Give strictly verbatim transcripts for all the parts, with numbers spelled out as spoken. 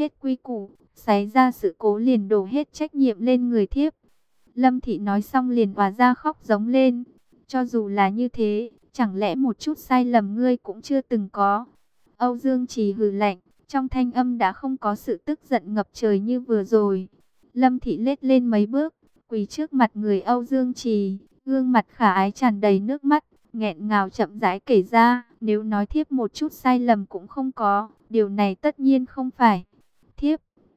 hết quy củ, xảy ra sự cố liền đổ hết trách nhiệm lên người thiếp. Lâm Thị nói xong liền òa ra khóc giống lên. Cho dù là như thế, chẳng lẽ một chút sai lầm ngươi cũng chưa từng có? Âu Dương Trì hừ lạnh, trong thanh âm đã không có sự tức giận ngập trời như vừa rồi. Lâm Thị lết lên mấy bước, quỳ trước mặt người Âu Dương Trì, gương mặt khả ái tràn đầy nước mắt, nghẹn ngào chậm rãi kể ra, nếu nói thiếp một chút sai lầm cũng không có, điều này tất nhiên không phải. Thiếp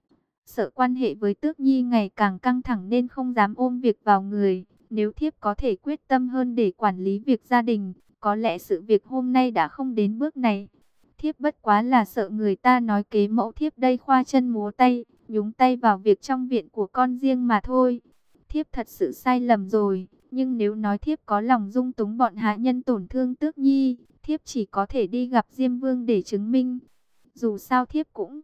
sợ quan hệ với Tước Nhi ngày càng căng thẳng nên không dám ôm việc vào người, nếu thiếp có thể quyết tâm hơn để quản lý việc gia đình, có lẽ sự việc hôm nay đã không đến bước này. Thiếp bất quá là sợ người ta nói kế mẫu thiếp đây khoa chân múa tay, nhúng tay vào việc trong viện của con riêng mà thôi. Thiếp thật sự sai lầm rồi, nhưng nếu nói thiếp có lòng dung túng bọn hạ nhân tổn thương Tước Nhi, thiếp chỉ có thể đi gặp Diêm Vương để chứng minh. Dù sao thiếp cũng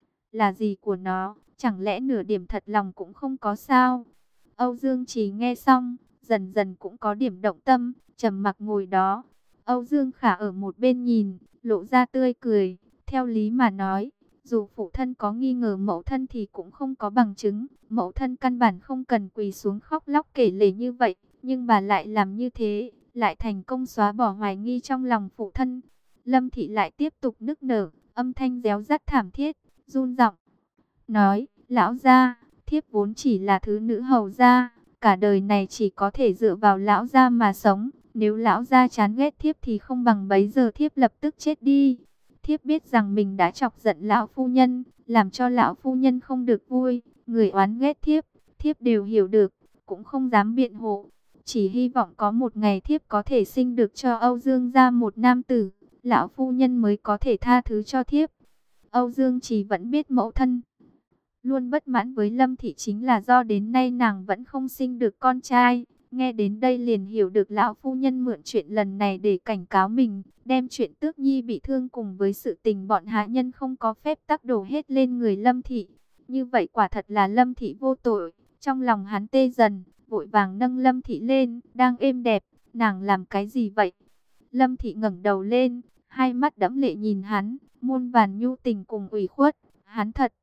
là gì của nó, chẳng lẽ nửa điểm thật lòng cũng không có sao? Âu Dương Trì nghe xong, dần dần cũng có điểm động tâm, trầm mặc ngồi đó. Âu Dương Khả ở một bên nhìn, lộ ra tươi cười, theo lý mà nói, dù phụ thân có nghi ngờ mẫu thân thì cũng không có bằng chứng, mẫu thân căn bản không cần quỳ xuống khóc lóc kể lể như vậy, nhưng bà lại làm như thế, lại thành công xóa bỏ hoài nghi trong lòng phụ thân. Lâm Thị lại tiếp tục nức nở, âm thanh réo rắt thảm thiết, run giọng nói, lão gia, thiếp vốn chỉ là thứ nữ hầu gia, cả đời này chỉ có thể dựa vào lão gia mà sống, nếu lão gia chán ghét thiếp thì không bằng bấy giờ thiếp lập tức chết đi. Thiếp biết rằng mình đã chọc giận lão phu nhân, làm cho lão phu nhân không được vui, người oán ghét thiếp, thiếp đều hiểu được, cũng không dám biện hộ. Chỉ hy vọng có một ngày thiếp có thể sinh được cho Âu Dương gia một nam tử, lão phu nhân mới có thể tha thứ cho thiếp. Âu Dương Trì vẫn biết mẫu thân luôn bất mãn với Lâm Thị chính là do đến nay nàng vẫn không sinh được con trai. Nghe đến đây liền hiểu được lão phu nhân mượn chuyện lần này để cảnh cáo mình, đem chuyện Tước Nhi bị thương cùng với sự tình bọn hạ nhân không có phép tắc đổ hết lên người Lâm Thị. Như vậy quả thật là Lâm Thị vô tội, trong lòng hắn tê dần, vội vàng nâng Lâm Thị lên, đang êm đẹp, nàng làm cái gì vậy? Lâm Thị ngẩng đầu lên, hai mắt đẫm lệ nhìn hắn, muôn vàn nhu tình cùng ủy khuất, hắn thật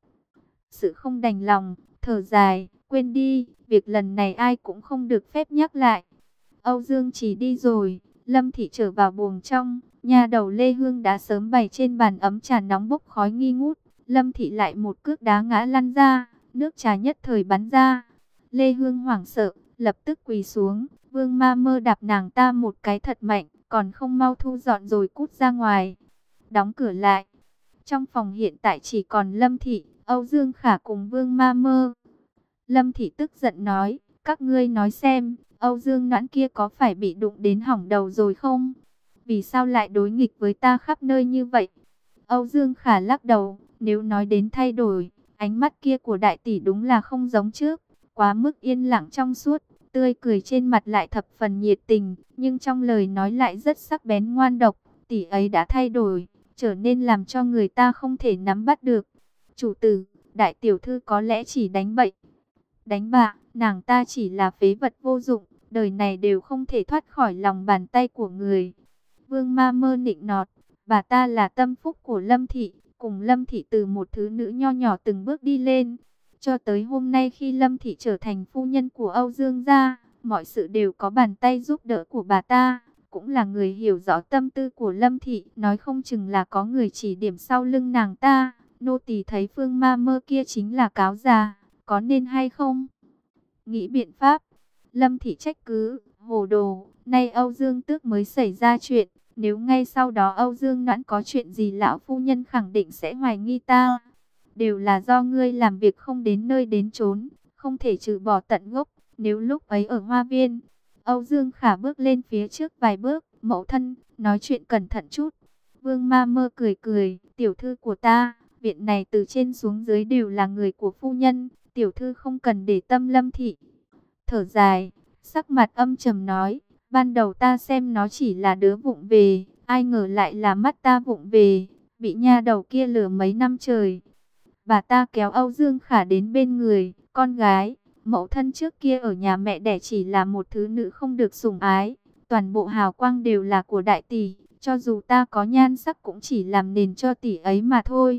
sự không đành lòng, thở dài, quên đi, việc lần này ai cũng không được phép nhắc lại. Âu Dương Trì đi rồi, Lâm Thị trở vào buồng trong, nhà đầu Lê Hương đã sớm bày trên bàn ấm trà nóng bốc khói nghi ngút. Lâm Thị lại một cước đá ngã lăn ra, nước trà nhất thời bắn ra. Lê Hương hoảng sợ, lập tức quỳ xuống, Vương Ma Mơ đạp nàng ta một cái thật mạnh, còn không mau thu dọn rồi cút ra ngoài. Đóng cửa lại. Trong phòng hiện tại chỉ còn Lâm Thị, Âu Dương Khả cùng Vương Ma Mơ. Lâm Thị tức giận nói, các ngươi nói xem, Âu Dương Noãn kia có phải bị đụng đến hỏng đầu rồi không? Vì sao lại đối nghịch với ta khắp nơi như vậy? Âu Dương Khả lắc đầu, nếu nói đến thay đổi, ánh mắt kia của đại tỷ đúng là không giống trước, quá mức yên lặng trong suốt, tươi cười trên mặt lại thập phần nhiệt tình, nhưng trong lời nói lại rất sắc bén ngoan độc, tỷ ấy đã thay đổi, trở nên làm cho người ta không thể nắm bắt được. Chủ tử, đại tiểu thư có lẽ chỉ đánh bậy, đánh bạ, nàng ta chỉ là phế vật vô dụng, đời này đều không thể thoát khỏi lòng bàn tay của người. Vương Ma Mơ nịnh nọt, bà ta là tâm phúc của Lâm Thị, cùng Lâm Thị từ một thứ nữ nho nhỏ từng bước đi lên. Cho tới hôm nay khi Lâm Thị trở thành phu nhân của Âu Dương gia, mọi sự đều có bàn tay giúp đỡ của bà ta, cũng là người hiểu rõ tâm tư của Lâm Thị, nói không chừng là có người chỉ điểm sau lưng nàng ta. Nô tỳ thấy Phương Ma Mơ kia chính là cáo già, có nên hay không? Nghĩ biện pháp. Lâm Thị trách cứ, hồ đồ, nay Âu Dương Tước mới xảy ra chuyện, nếu ngay sau đó Âu Dương Noãn có chuyện gì lão phu nhân khẳng định sẽ hoài nghi ta. Đều là do ngươi làm việc không đến nơi đến chốn, không thể trừ bỏ tận gốc, nếu lúc ấy ở Hoa Viên. Âu Dương Khả bước lên phía trước vài bước, mẫu thân, nói chuyện cẩn thận chút. Vương Ma Mơ cười cười, tiểu thư của ta, viện này từ trên xuống dưới đều là người của phu nhân, tiểu thư không cần để tâm Lâm Thị. Thở dài, sắc mặt âm trầm nói, ban đầu ta xem nó chỉ là đứa vụng về, ai ngờ lại là mắt ta vụng về, bị nha đầu kia lừa mấy năm trời. Bà ta kéo Âu Dương Khả đến bên người, con gái, mẫu thân trước kia ở nhà mẹ đẻ chỉ là một thứ nữ không được sủng ái, toàn bộ hào quang đều là của đại tỷ, cho dù ta có nhan sắc cũng chỉ làm nền cho tỷ ấy mà thôi.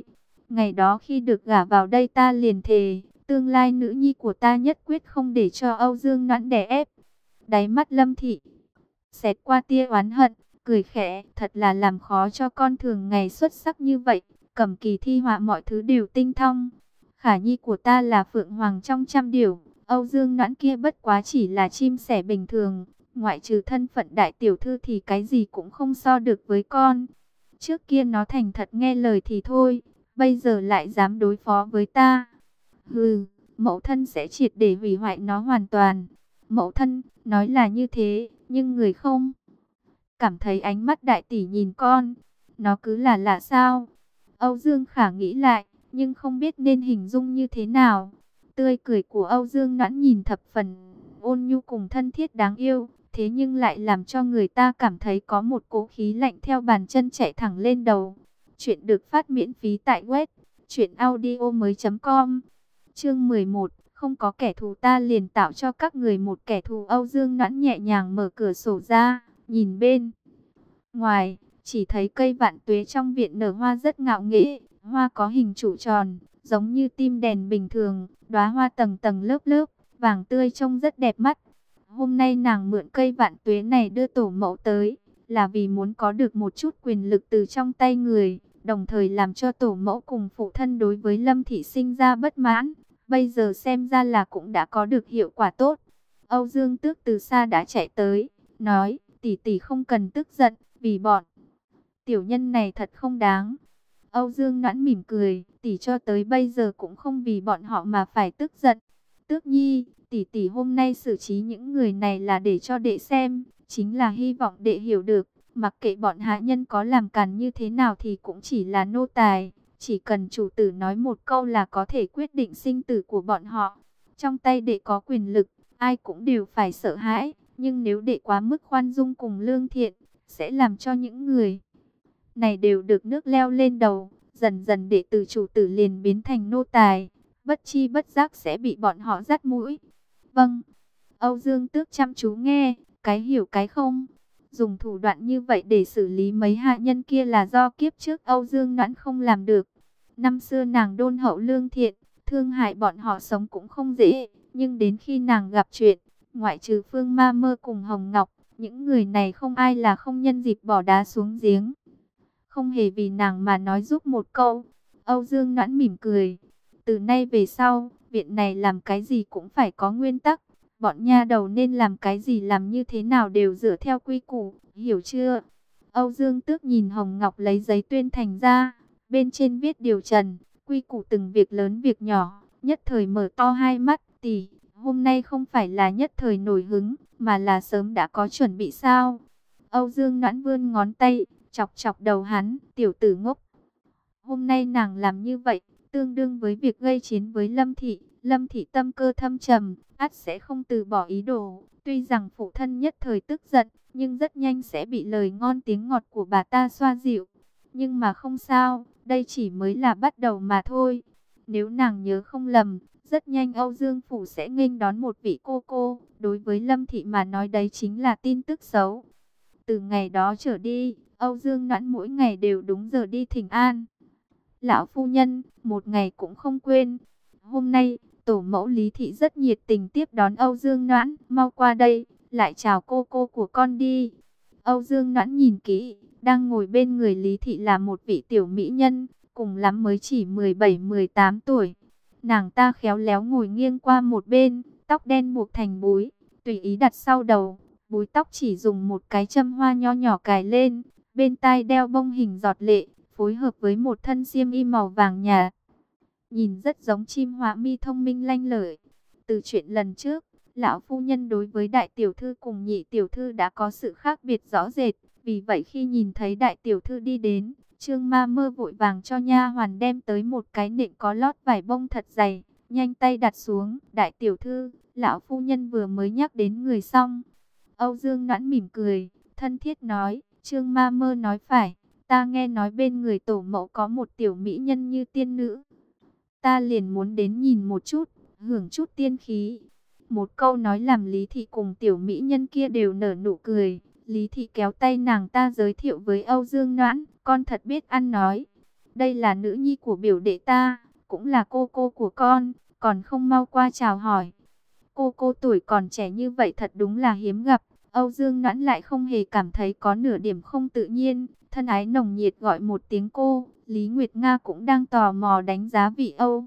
Ngày đó khi được gả vào đây ta liền thề, tương lai nữ nhi của ta nhất quyết không để cho Âu Dương Noãn đè ép. Đáy mắt Lâm Thị xẹt qua tia oán hận, cười khẽ, thật là làm khó cho con thường ngày xuất sắc như vậy, cầm kỳ thi họa mọi thứ đều tinh thông. Khả nhi của ta là phượng hoàng trong trăm điểu, Âu Dương Noãn kia bất quá chỉ là chim sẻ bình thường, ngoại trừ thân phận đại tiểu thư thì cái gì cũng không so được với con. Trước kia nó thành thật nghe lời thì thôi, bây giờ lại dám đối phó với ta. Hừ, mẫu thân sẽ triệt để hủy hoại nó hoàn toàn. Mẫu thân, nói là như thế, nhưng người không cảm thấy ánh mắt đại tỷ nhìn con, nó cứ là lạ sao? Âu Dương Khả nghĩ lại, nhưng không biết nên hình dung như thế nào. Tươi cười của Âu Dương Noãn nhìn thập phần ôn nhu cùng thân thiết đáng yêu, thế nhưng lại làm cho người ta cảm thấy có một cỗ khí lạnh theo bàn chân chạy thẳng lên đầu. Chuyện được phát miễn phí tại web truyện audio mới chấm com. Chương mười một, không có kẻ thù ta liền tạo cho các người một kẻ thù. Âu Dương Noãn nhẹ nhàng mở cửa sổ ra, nhìn bên ngoài, chỉ thấy cây vạn tuế trong viện nở hoa rất ngạo nghễ, hoa có hình trụ tròn, giống như tim đèn bình thường, đóa hoa tầng tầng lớp lớp, vàng tươi trông rất đẹp mắt. Hôm nay nàng mượn cây vạn tuế này đưa tổ mẫu tới, là vì muốn có được một chút quyền lực từ trong tay người, đồng thời làm cho tổ mẫu cùng phụ thân đối với Lâm Thị sinh ra bất mãn. Bây giờ xem ra là cũng đã có được hiệu quả tốt. Âu Dương Tước từ xa đã chạy tới, nói, tỷ tỷ không cần tức giận, vì bọn tiểu nhân này thật không đáng. Âu Dương Noãn mỉm cười, tỷ cho tới bây giờ cũng không vì bọn họ mà phải tức giận. Tước nhi, tỷ tỷ hôm nay xử trí những người này là để cho đệ xem, chính là hy vọng đệ hiểu được, mặc kệ bọn hạ nhân có làm càn như thế nào thì cũng chỉ là nô tài, chỉ cần chủ tử nói một câu là có thể quyết định sinh tử của bọn họ. Trong tay đệ có quyền lực, ai cũng đều phải sợ hãi, nhưng nếu đệ quá mức khoan dung cùng lương thiện, sẽ làm cho những người này đều được nước leo lên đầu, dần dần đệ từ chủ tử liền biến thành nô tài, bất chi bất giác sẽ bị bọn họ dắt mũi. Vâng, Âu Dương Tước chăm chú nghe, cái hiểu cái không. Dùng thủ đoạn như vậy để xử lý mấy hạ nhân kia là do kiếp trước Âu Dương Noãn không làm được. Năm xưa nàng đôn hậu lương thiện, thương hại bọn họ sống cũng không dễ, nhưng đến khi nàng gặp chuyện, ngoại trừ Phương Ma Mơ cùng Hồng Ngọc, những người này không ai là không nhân dịp bỏ đá xuống giếng. Không hề vì nàng mà nói giúp một câu. Âu Dương Noãn mỉm cười. Từ nay về sau, viện này làm cái gì cũng phải có nguyên tắc. Bọn nha đầu nên làm cái gì làm như thế nào đều dựa theo quy củ, hiểu chưa? Âu Dương Tước nhìn Hồng Ngọc lấy giấy tuyên thành ra, bên trên viết điều trần, quy củ từng việc lớn việc nhỏ, nhất thời mở to hai mắt, tỷ, hôm nay không phải là nhất thời nổi hứng, mà là sớm đã có chuẩn bị sao? Âu Dương Noãn vươn ngón tay, chọc chọc đầu hắn, tiểu tử ngốc. Hôm nay nàng làm như vậy, tương đương với việc gây chiến với Lâm Thị. Lâm Thị tâm cơ thâm trầm, ắt sẽ không từ bỏ ý đồ. Tuy rằng phụ thân nhất thời tức giận, nhưng rất nhanh sẽ bị lời ngon tiếng ngọt của bà ta xoa dịu. Nhưng mà không sao, đây chỉ mới là bắt đầu mà thôi. Nếu nàng nhớ không lầm, rất nhanh Âu Dương Phủ sẽ nghênh đón một vị cô cô. Đối với Lâm Thị mà nói đấy chính là tin tức xấu. Từ ngày đó trở đi, Âu Dương Noãn mỗi ngày đều đúng giờ đi thỉnh an lão phu nhân, một ngày cũng không quên. Hôm nay, tổ mẫu Lý Thị rất nhiệt tình tiếp đón Âu Dương Noãn, mau qua đây, lại chào cô cô của con đi. Âu Dương Noãn nhìn kỹ, đang ngồi bên người Lý Thị là một vị tiểu mỹ nhân, cùng lắm mới chỉ mười bảy mười tám tuổi. Nàng ta khéo léo ngồi nghiêng qua một bên, tóc đen buộc thành búi, tùy ý đặt sau đầu, búi tóc chỉ dùng một cái châm hoa nho nhỏ cài lên, bên tai đeo bông hình giọt lệ, phối hợp với một thân xiêm y màu vàng nhạt, nhìn rất giống chim họa mi thông minh lanh lợi. Từ chuyện lần trước, lão phu nhân đối với đại tiểu thư cùng nhị tiểu thư đã có sự khác biệt rõ rệt, vì vậy khi nhìn thấy đại tiểu thư đi đến, Trương Ma Mơ vội vàng cho nha hoàn đem tới một cái nệm có lót vải bông thật dày, nhanh tay đặt xuống. Đại tiểu thư, lão phu nhân vừa mới nhắc đến người xong. Âu Dương Noãn mỉm cười, thân thiết nói, Trương Ma Mơ nói phải. Ta nghe nói bên người tổ mẫu có một tiểu mỹ nhân như tiên nữ. Ta liền muốn đến nhìn một chút, hưởng chút tiên khí. Một câu nói làm Lý Thị cùng tiểu mỹ nhân kia đều nở nụ cười. Lý Thị kéo tay nàng ta giới thiệu với Âu Dương Noãn, con thật biết ăn nói. đây là nữ nhi của biểu đệ ta, cũng là cô cô của con, còn không mau qua chào hỏi. Cô cô tuổi còn trẻ như vậy thật đúng là hiếm gặp. Âu Dương Noãn lại không hề cảm thấy có nửa điểm không tự nhiên, thân ái nồng nhiệt gọi một tiếng cô. Lý Nguyệt Nga cũng đang tò mò đánh giá vị Âu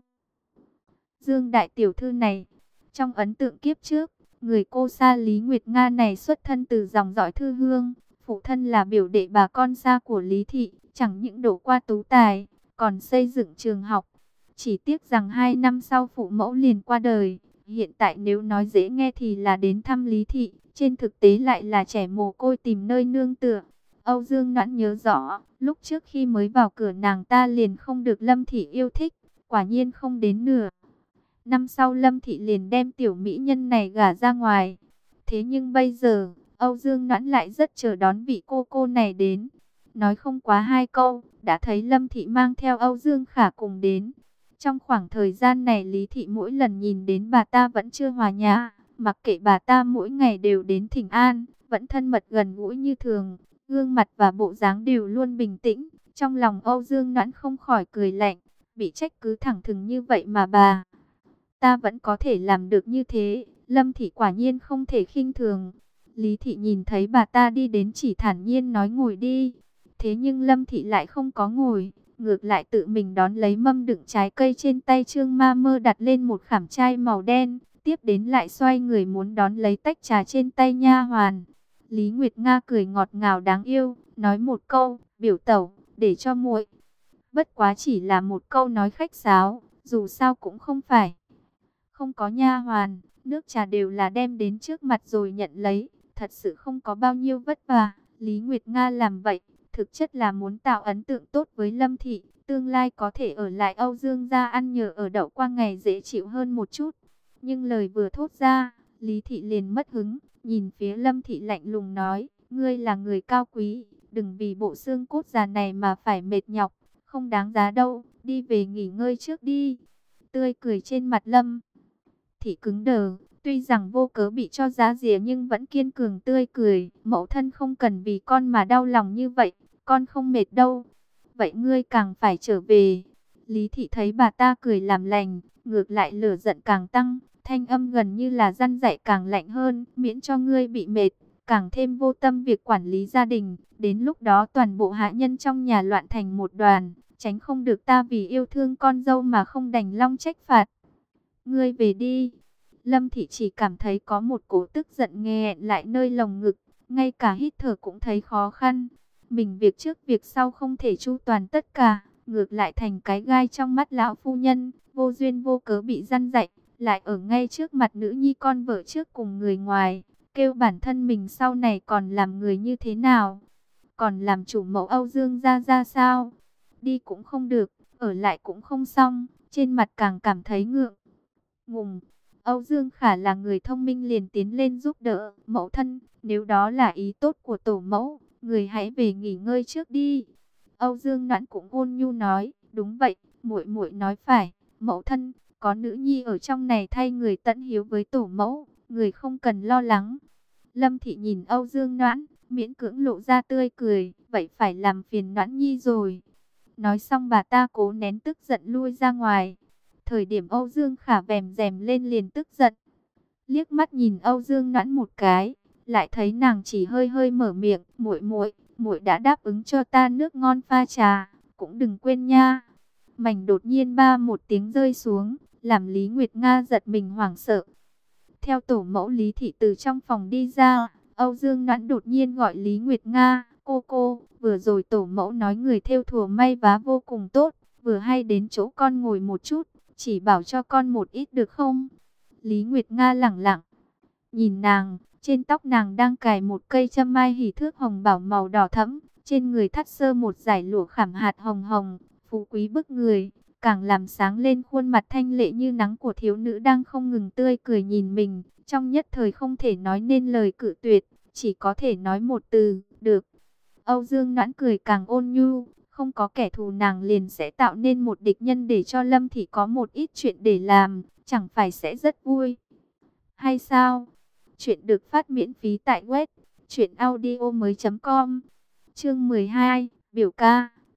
Dương đại tiểu thư này. Trong ấn tượng kiếp trước, người cô xa Lý Nguyệt Nga này xuất thân từ dòng dõi thư hương, phụ thân là biểu đệ bà con xa của Lý Thị, chẳng những đổ qua tú tài, còn xây dựng trường học. Chỉ tiếc rằng hai năm sau phụ mẫu liền qua đời. Hiện tại nếu nói dễ nghe thì là đến thăm Lý Thị, trên thực tế lại là trẻ mồ côi tìm nơi nương tựa. Âu Dương Noãn nhớ rõ, lúc trước khi mới vào cửa nàng ta liền không được Lâm Thị yêu thích, quả nhiên không đến nửa năm sau Lâm Thị liền đem tiểu mỹ nhân này gả ra ngoài. Thế nhưng bây giờ, Âu Dương Noãn lại rất chờ đón vị cô cô này đến. Nói không quá hai câu, đã thấy Lâm Thị mang theo Âu Dương Khả cùng đến. Trong khoảng thời gian này Lý Thị mỗi lần nhìn đến bà ta vẫn chưa hòa nhã, mặc kệ bà ta mỗi ngày đều đến thỉnh an, vẫn thân mật gần gũi như thường, gương mặt và bộ dáng đều luôn bình tĩnh. Trong lòng Âu Dương Noãn không khỏi cười lạnh, bị trách cứ thẳng thừng như vậy mà bà ta vẫn có thể làm được như thế, Lâm Thị quả nhiên không thể khinh thường. Lý Thị nhìn thấy bà ta đi đến chỉ thản nhiên nói ngồi đi, thế nhưng Lâm Thị lại không có ngồi, ngược lại tự mình đón lấy mâm đựng trái cây trên tay Trương Ma Mơ đặt lên một khảm trai màu đen, tiếp đến lại xoay người muốn đón lấy tách trà trên tay nha hoàn. Lý Nguyệt Nga cười ngọt ngào đáng yêu, nói một câu, biểu tẩu, để cho muội. Bất quá chỉ là một câu nói khách sáo, dù sao cũng không phải không có nha hoàn, nước trà đều là đem đến trước mặt rồi nhận lấy, thật sự không có bao nhiêu vất vả. Lý Nguyệt Nga làm vậy, thực chất là muốn tạo ấn tượng tốt với Lâm Thị, tương lai có thể ở lại Âu Dương gia ăn nhờ ở đậu qua ngày dễ chịu hơn một chút. Nhưng lời vừa thốt ra, Lý Thị liền mất hứng, nhìn phía Lâm Thị lạnh lùng nói, ngươi là người cao quý, đừng vì bộ xương cốt già này mà phải mệt nhọc, không đáng giá đâu, đi về nghỉ ngơi trước đi. Tươi cười trên mặt Lâm Thị cứng đờ, tuy rằng vô cớ bị cho giá rìa nhưng vẫn kiên cường tươi cười. Mẫu thân không cần vì con mà đau lòng như vậy, con không mệt đâu. Vậy ngươi càng phải trở về. Lý Thị thấy bà ta cười làm lành, ngược lại lửa giận càng tăng, thanh âm gần như là răn dạy càng lạnh hơn, miễn cho ngươi bị mệt, càng thêm vô tâm việc quản lý gia đình. Đến lúc đó toàn bộ hạ nhân trong nhà loạn thành một đoàn, tránh không được ta vì yêu thương con dâu mà không đành long trách phạt. Ngươi về đi. Lâm Thị chỉ cảm thấy có một cỗ tức giận nghẹn lại nơi lồng ngực, ngay cả hít thở cũng thấy khó khăn. Mình việc trước việc sau không thể chu toàn tất cả, ngược lại thành cái gai trong mắt lão phu nhân, vô duyên vô cớ bị răn dạy, lại ở ngay trước mặt nữ nhi con vợ trước cùng người ngoài, kêu bản thân mình sau này còn làm người như thế nào, còn làm chủ mẫu Âu Dương gia ra sao. Đi cũng không được, ở lại cũng không xong, trên mặt càng cảm thấy ngượng ngùng. Âu Dương Khả là người thông minh liền tiến lên giúp đỡ mẫu thân, nếu đó là ý tốt của tổ mẫu, người hãy về nghỉ ngơi trước đi. Âu Dương Noãn cũng ôn nhu nói, đúng vậy, muội muội nói phải, mẫu thân, có nữ nhi ở trong này thay người tận hiếu với tổ mẫu, người không cần lo lắng. Lâm Thị nhìn Âu Dương Noãn, miễn cưỡng lộ ra tươi cười, vậy phải làm phiền Noãn nhi rồi. Nói xong bà ta cố nén tức giận lui ra ngoài. Thời điểm Âu Dương Khả vèm rèm lên liền tức giận, liếc mắt nhìn Âu Dương Noãn một cái, lại thấy nàng chỉ hơi hơi mở miệng, muội muội, muội đã đáp ứng cho ta nước ngon pha trà, cũng đừng quên nha. Mảnh đột nhiên ba một tiếng rơi xuống, làm Lý Nguyệt Nga giật mình hoảng sợ. Theo tổ mẫu Lý Thị từ trong phòng đi ra, Âu Dương Noãn đột nhiên gọi Lý Nguyệt Nga, cô cô, vừa rồi tổ mẫu nói người thêu thùa may vá vô cùng tốt, vừa hay đến chỗ con ngồi một chút, chỉ bảo cho con một ít được không? Lý Nguyệt Nga lẳng lặng nhìn nàng, trên tóc nàng đang cài một cây châm mai hỷ thước hồng bảo màu đỏ thẫm, trên người thắt sơ một dải lụa khảm hạt hồng hồng, phú quý bức người, càng làm sáng lên khuôn mặt thanh lệ như nắng của thiếu nữ đang không ngừng tươi cười nhìn mình, trong nhất thời không thể nói nên lời cự tuyệt, chỉ có thể nói một từ, được. Âu Dương Noãn cười càng ôn nhu, không có kẻ thù nàng liền sẽ tạo nên một địch nhân để cho Lâm Thị có một ít chuyện để làm, chẳng phải sẽ rất vui hay sao? Chuyện được phát miễn phí tại web truyện audio mới chấm com. Chương mười hai, biểu ca,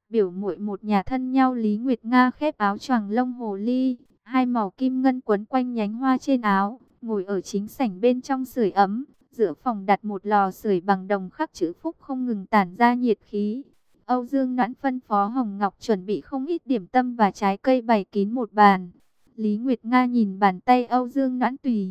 Biểu muội một nhà thân nhau. Lý Nguyệt Nga khép áo choàng lông hồ ly, hai màu kim ngân quấn quanh nhánh hoa trên áo, ngồi ở chính sảnh bên trong sưởi ấm. Giữa phòng đặt một lò sưởi bằng đồng khắc chữ phúc không ngừng tản ra nhiệt khí. Âu Dương Noãn phân phó Hồng Ngọc chuẩn bị không ít điểm tâm và trái cây bày kín một bàn. Lý Nguyệt Nga nhìn bàn tay Âu Dương Noãn tùy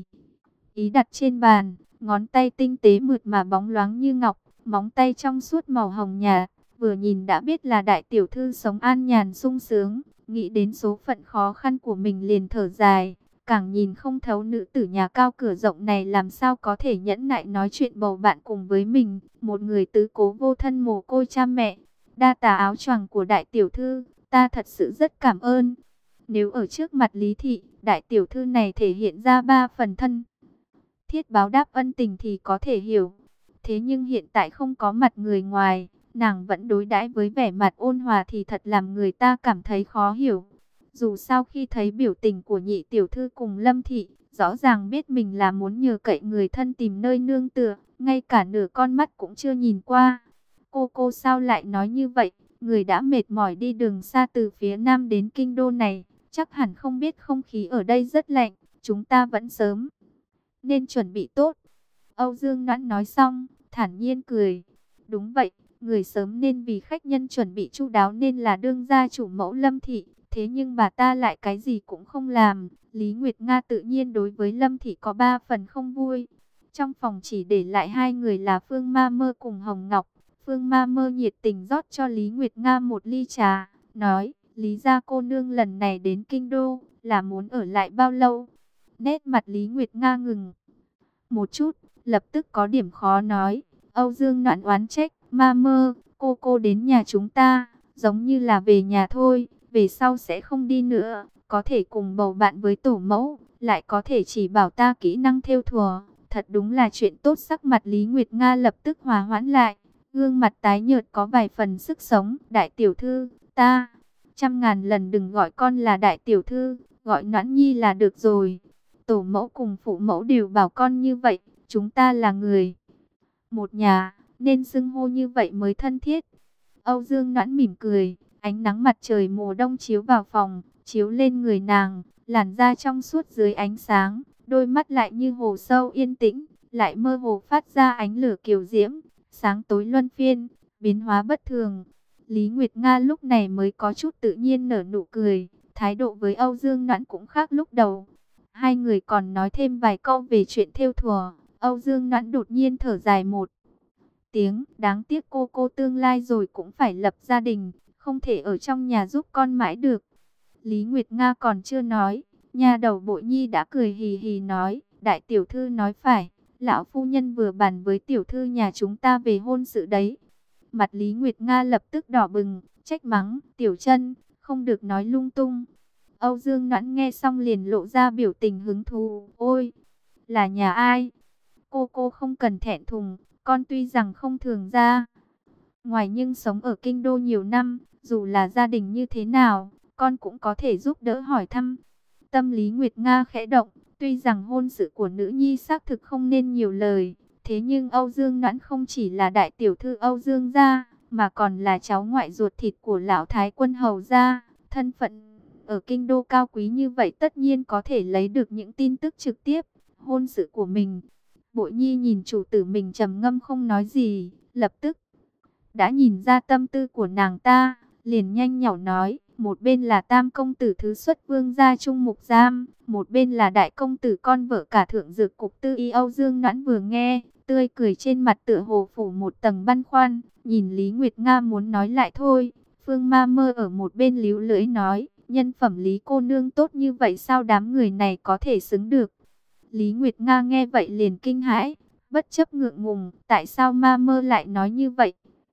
ý đặt trên bàn, ngón tay tinh tế mượt mà bóng loáng như ngọc, móng tay trong suốt màu hồng nhạt, vừa nhìn đã biết là đại tiểu thư sống an nhàn sung sướng. Nghĩ đến số phận khó khăn của mình liền thở dài, càng nhìn không thấu nữ tử nhà cao cửa rộng này làm sao có thể nhẫn nại nói chuyện bầu bạn cùng với mình, một người tứ cố vô thân mồ côi cha mẹ. Đa tà áo choàng của đại tiểu thư, ta thật sự rất cảm ơn. Nếu ở trước mặt Lý thị, đại tiểu thư này thể hiện ra ba phần thân thiết báo đáp ân tình thì có thể hiểu. Thế nhưng hiện tại không có mặt người ngoài, nàng vẫn đối đãi với vẻ mặt ôn hòa thì thật làm người ta cảm thấy khó hiểu. Dù sao khi thấy biểu tình của nhị tiểu thư cùng Lâm thị, rõ ràng biết mình là muốn nhờ cậy người thân tìm nơi nương tựa, ngay cả nửa con mắt cũng chưa nhìn qua. Cô cô sao lại nói như vậy? Người đã mệt mỏi đi đường xa từ phía nam đến kinh đô này, chắc hẳn không biết không khí ở đây rất lạnh, chúng ta vẫn sớm nên chuẩn bị tốt. Âu Dương Noãn nói xong, thản nhiên cười. Đúng vậy, người sớm nên vì khách nhân chuẩn bị chu đáo nên là đương gia chủ mẫu Lâm thị. Thế nhưng bà ta lại cái gì cũng không làm. Lý Nguyệt Nga tự nhiên đối với Lâm thị có ba phần không vui. Trong phòng chỉ để lại hai người là Phương Ma Mơ cùng Hồng Ngọc. Phương Ma Mơ nhiệt tình rót cho Lý Nguyệt Nga một ly trà, nói, Lý gia cô nương lần này đến kinh đô, là muốn ở lại bao lâu? Nét mặt Lý Nguyệt Nga ngừng một chút, lập tức có điểm khó nói. Âu Dương Noãn oán trách, Ma Mơ, cô cô đến nhà chúng ta, giống như là về nhà thôi, về sau sẽ không đi nữa, có thể cùng bầu bạn với tổ mẫu, lại có thể chỉ bảo ta kỹ năng thêu thùa, thật đúng là chuyện tốt. Sắc mặt Lý Nguyệt Nga lập tức hòa hoãn lại, gương mặt tái nhợt có vài phần sức sống. Đại tiểu thư, ta trăm ngàn lần đừng gọi con là đại tiểu thư, gọi Noãn Nhi là được rồi. Tổ mẫu cùng phụ mẫu đều bảo con như vậy, chúng ta là người một nhà, nên xưng hô như vậy mới thân thiết. Âu Dương Noãn mỉm cười, ánh nắng mặt trời mùa đông chiếu vào phòng, chiếu lên người nàng, làn da trong suốt dưới ánh sáng, đôi mắt lại như hồ sâu yên tĩnh, lại mơ hồ phát ra ánh lửa kiều diễm, sáng tối luân phiên, biến hóa bất thường. Lý Nguyệt Nga lúc này mới có chút tự nhiên nở nụ cười, thái độ với Âu Dương Noãn cũng khác lúc đầu. Hai người còn nói thêm vài câu về chuyện thêu thùa. Âu Dương Noãn đột nhiên thở dài một tiếng, đáng tiếc cô cô tương lai rồi cũng phải lập gia đình, không thể ở trong nhà giúp con mãi được. Lý Nguyệt Nga còn chưa nói, nhà đầu Bội Nhi đã cười hì hì nói, đại tiểu thư nói phải, lão phu nhân vừa bàn với tiểu thư nhà chúng ta về hôn sự đấy. Mặt Lý Nguyệt Nga lập tức đỏ bừng, trách mắng, Tiểu Chân, không được nói lung tung. Âu Dương Noãn nghe xong liền lộ ra biểu tình hứng thú, ôi, là nhà ai? Cô cô không cần thẹn thùng, con tuy rằng không thường ra ngoài nhưng sống ở kinh đô nhiều năm, dù là gia đình như thế nào, con cũng có thể giúp đỡ hỏi thăm. Tâm lý Nguyệt Nga khẽ động, tuy rằng hôn sự của nữ nhi xác thực không nên nhiều lời, thế nhưng Âu Dương Noãn không chỉ là đại tiểu thư Âu Dương gia, mà còn là cháu ngoại ruột thịt của lão thái quân hầu gia, thân phận ở kinh đô cao quý như vậy tất nhiên có thể lấy được những tin tức trực tiếp hôn sự của mình. Bội Nhi nhìn chủ tử mình trầm ngâm không nói gì, lập tức đã nhìn ra tâm tư của nàng ta, liền nhanh nhảu nói, một bên là tam công tử thứ xuất vương gia Trung Mục Giam, một bên là đại công tử con vợ cả thượng dược cục tư y. Âu Dương Noãn vừa nghe, tươi cười trên mặt tựa hồ phủ một tầng băn khoăn, nhìn Lý Nguyệt Nga muốn nói lại thôi. Phương Ma Mơ ở một bên líu lưỡi nói, nhân phẩm Lý cô nương tốt như vậy sao đám người này có thể xứng được. Lý Nguyệt Nga nghe vậy liền kinh hãi, bất chấp ngượng ngùng, tại sao Ma Mơ lại nói như vậy?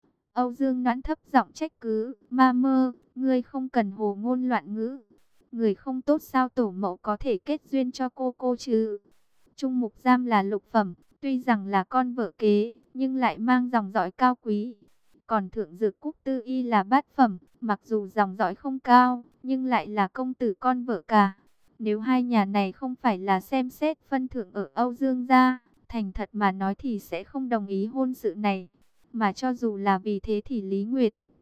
Âu Dương Noãn thấp giọng trách cứ, Ma Mơ, ngươi không cần hồ ngôn loạn ngữ. Người không tốt sao tổ mẫu có thể kết duyên cho cô cô chứ? Trung Mục Giam là lục phẩm, tuy rằng là con vợ kế, nhưng lại mang dòng dõi cao quý. Còn thượng dược Cúc Tư Y là bát phẩm, mặc dù dòng dõi không cao, nhưng lại là công tử con vợ cả. Nếu hai nhà này không phải là xem xét phân thượng ở Âu Dương gia, thành thật mà nói thì sẽ không đồng ý hôn sự này. Mà cho dù là vì thế thì Lý Nguyệt